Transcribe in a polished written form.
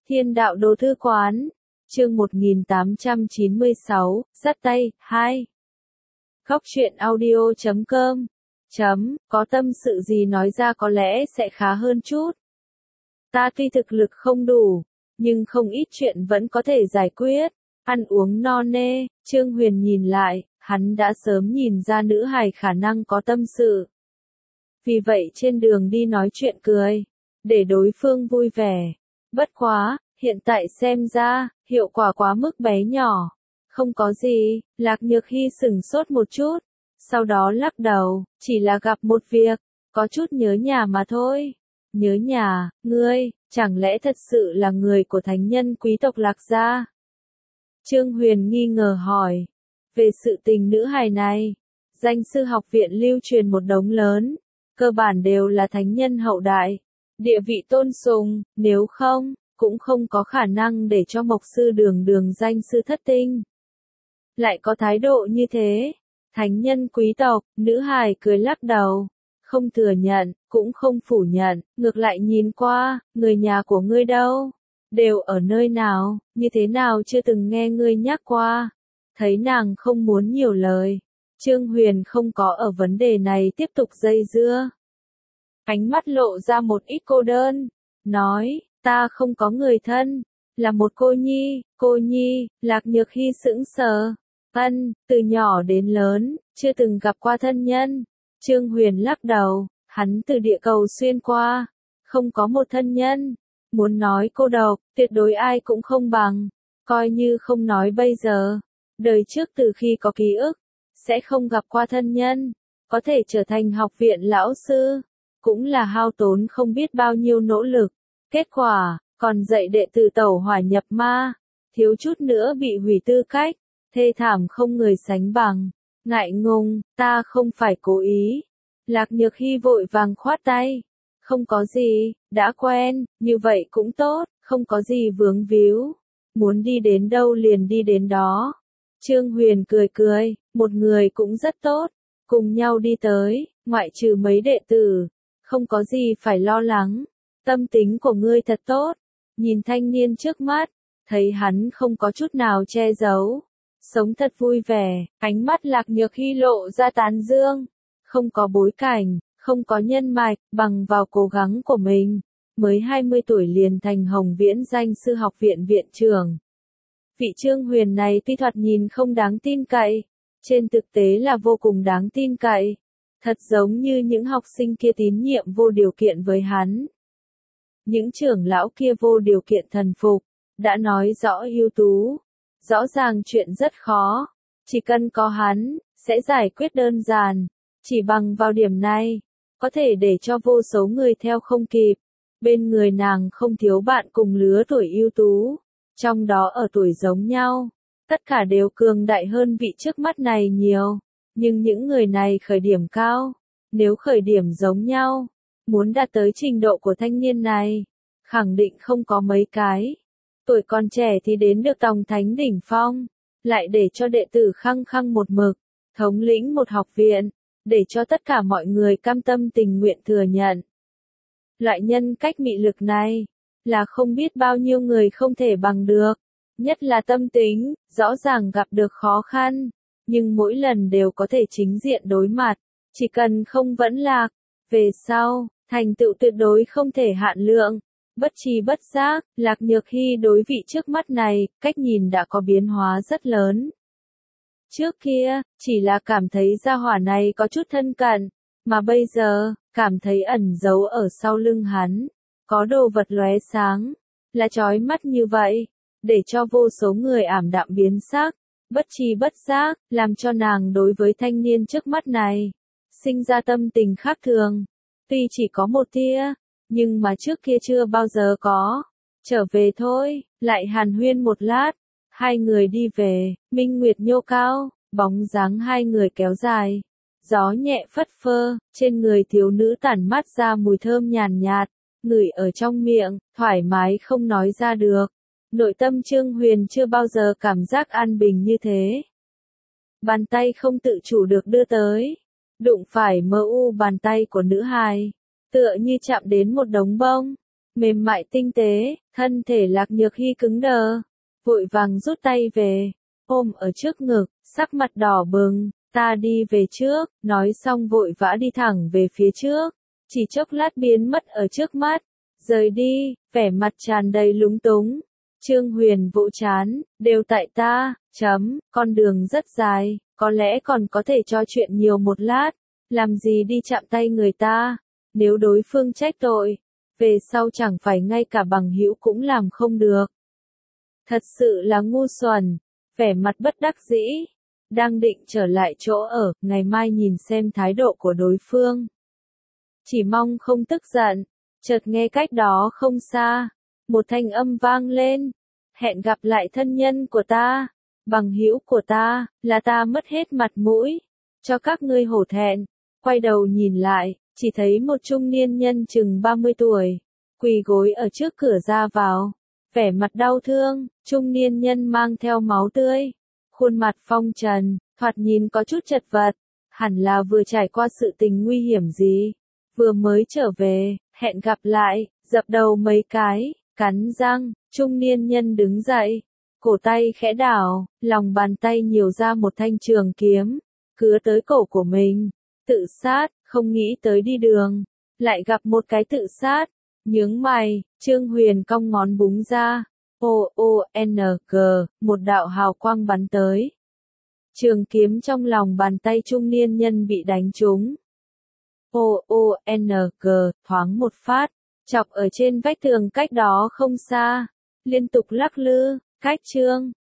Thiên đạo đồ thư quán, chương 1896, dắt tay, 2. Góc truyện audio.com. Có tâm sự gì nói ra có lẽ sẽ khá hơn chút. Ta tuy thực lực không đủ, nhưng không ít chuyện vẫn có thể giải quyết. Ăn uống no nê, Trương Huyền nhìn lại, hắn đã sớm nhìn ra nữ hài khả năng có tâm sự. Vì vậy trên đường đi nói chuyện cười, để đối phương vui vẻ. Bất quá, hiện tại xem ra, hiệu quả quá mức bé nhỏ. Không có gì, Lạc Nhược Hy sửng sốt một chút. Sau đó lắc đầu, chỉ là gặp một việc, có chút nhớ nhà mà thôi. Nhớ nhà, ngươi, chẳng lẽ thật sự là người của thánh nhân quý tộc Lạc gia? Trương Huyền nghi ngờ hỏi. Về sự tình nữ hài này, danh sư học viện lưu truyền một đống lớn, cơ bản đều là thánh nhân hậu đại, địa vị tôn sùng, nếu không, cũng không có khả năng để cho Mộc sư đường danh sư thất tinh. Lại có thái độ như thế, thánh nhân quý tộc, nữ hài cười lắc đầu, không thừa nhận, cũng không phủ nhận, ngược lại nhìn qua, người nhà của ngươi đâu? Đều ở nơi nào, như thế nào chưa từng nghe ngươi nhắc qua. Thấy nàng không muốn nhiều lời, Trương Huyền không có ở vấn đề này tiếp tục dây dưa. Ánh mắt lộ ra một ít cô đơn, nói, ta không có người thân, là một cô nhi, Lạc Nhược Hy sững sờ. Từ nhỏ đến lớn, chưa từng gặp qua thân nhân. Trương Huyền lắc đầu, hắn từ địa cầu xuyên qua, không có một thân nhân. Muốn nói cô độc, tuyệt đối ai cũng không bằng. Coi như không nói bây giờ, đời trước từ khi có ký ức, sẽ không gặp qua thân nhân, có thể trở thành học viện lão sư, cũng là hao tốn không biết bao nhiêu nỗ lực. Kết quả, còn dạy đệ tử tẩu hỏa nhập ma, thiếu chút nữa bị hủy tư cách, thê thảm không người sánh bằng. Ngại ngùng, ta không phải cố ý. Lạc Nhược Hy vội vàng khoát tay. Không có gì, đã quen, như vậy cũng tốt, không có gì vướng víu. Muốn đi đến đâu liền đi đến đó. Trương Huyền cười, một người cũng rất tốt. Cùng nhau đi tới, ngoại trừ mấy đệ tử. Không có gì phải lo lắng. Tâm tính của ngươi thật tốt. Nhìn thanh niên trước mắt, thấy hắn không có chút nào che giấu. Sống thật vui vẻ, ánh mắt Lạc Nhược Hy lộ ra tán dương. Không có bối cảnh, không có nhân mạch, bằng vào cố gắng của mình. Mới 20 tuổi liền thành Hồng Viễn danh sư học viện viện trưởng. Vị Trương Huyền này tuy thoạt nhìn không đáng tin cậy, trên thực tế là vô cùng đáng tin cậy. Thật giống như những học sinh kia tín nhiệm vô điều kiện với hắn. Những trưởng lão kia vô điều kiện thần phục, đã nói rõ ưu tú. Rõ ràng chuyện rất khó, chỉ cần có hắn, sẽ giải quyết đơn giản. Chỉ bằng vào điểm này, có thể để cho vô số người theo không kịp. Bên người nàng không thiếu bạn cùng lứa tuổi ưu tú, trong đó ở tuổi giống nhau, tất cả đều cường đại hơn vị trước mắt này nhiều. Nhưng những người này khởi điểm cao, nếu khởi điểm giống nhau, muốn đạt tới trình độ của thanh niên này, khẳng định không có mấy cái. Tuổi còn trẻ thì đến được tòng thánh đỉnh phong, lại để cho đệ tử khăng khăng một mực, thống lĩnh một học viện, để cho tất cả mọi người cam tâm tình nguyện thừa nhận. Loại nhân cách mị lực này, là không biết bao nhiêu người không thể bằng được, nhất là tâm tính, rõ ràng gặp được khó khăn, nhưng mỗi lần đều có thể chính diện đối mặt, chỉ cần không vẫn lạc, về sau, thành tựu tuyệt đối không thể hạn lượng. Bất tri bất giác, Lạc Nhược Hy đối vị trước mắt này, cách nhìn đã có biến hóa rất lớn. Trước kia, chỉ là cảm thấy gia hỏa này có chút thân cận, mà bây giờ, cảm thấy ẩn giấu ở sau lưng hắn, có đồ vật lóe sáng, là chói mắt như vậy, để cho vô số người ảm đạm biến sắc, bất tri bất giác, làm cho nàng đối với thanh niên trước mắt này, sinh ra tâm tình khác thường. Tuy chỉ có một tia, nhưng mà trước kia chưa bao giờ có. Trở về thôi, lại hàn huyên một lát, hai người đi về, minh nguyệt nhô cao, bóng dáng hai người kéo dài. Gió nhẹ phất phơ, trên người thiếu nữ tản mát ra mùi thơm nhàn nhạt, ngửi ở trong miệng, thoải mái không nói ra được. Nội tâm Trương Huyền chưa bao giờ cảm giác an bình như thế. Bàn tay không tự chủ được đưa tới, đụng phải mờ u bàn tay của nữ hài. Tựa như chạm đến một đống bông, mềm mại tinh tế, thân thể Lạc Nhược Hy cứng đờ, vội vàng rút tay về, ôm ở trước ngực, sắc mặt đỏ bừng, ta đi về trước, nói xong vội vã đi thẳng về phía trước, chỉ chốc lát biến mất ở trước mắt, rời đi, vẻ mặt tràn đầy lúng túng. Trương Huyền vỗ chán, đều tại ta, con đường rất dài, có lẽ còn có thể trò chuyện nhiều một lát, làm gì đi chạm tay người ta, nếu đối phương trách tội, về sau chẳng phải ngay cả bằng hữu cũng làm không được. Thật sự là ngu xuẩn, vẻ mặt bất đắc dĩ, đang định trở lại chỗ ở, ngày mai nhìn xem thái độ của đối phương. Chỉ mong không tức giận, chợt nghe cách đó không xa, một thanh âm vang lên, hẹn gặp lại thân nhân của ta, bằng hữu của ta, là ta mất hết mặt mũi, cho các ngươi hổ thẹn. Quay đầu nhìn lại, chỉ thấy một trung niên nhân chừng 30 tuổi, quỳ gối ở trước cửa ra vào, vẻ mặt đau thương, trung niên nhân mang theo máu tươi, khuôn mặt phong trần, thoạt nhìn có chút chật vật, hẳn là vừa trải qua sự tình nguy hiểm gì, vừa mới trở về, hẹn gặp lại, dập đầu mấy cái, cắn răng, trung niên nhân đứng dậy, cổ tay khẽ đảo, lòng bàn tay nhiều ra một thanh trường kiếm, cứa tới cổ của mình, tự sát, không nghĩ tới đi đường, lại gặp một cái tự sát, nhướng mày, Trương Huyền cong ngón búng ra, O-O-N-G, một đạo hào quang bắn tới. Trường kiếm trong lòng bàn tay trung niên nhân bị đánh trúng. O-O-N-G, thoáng một phát, chọc ở trên vách tường cách đó không xa, liên tục lắc lư, cách Trương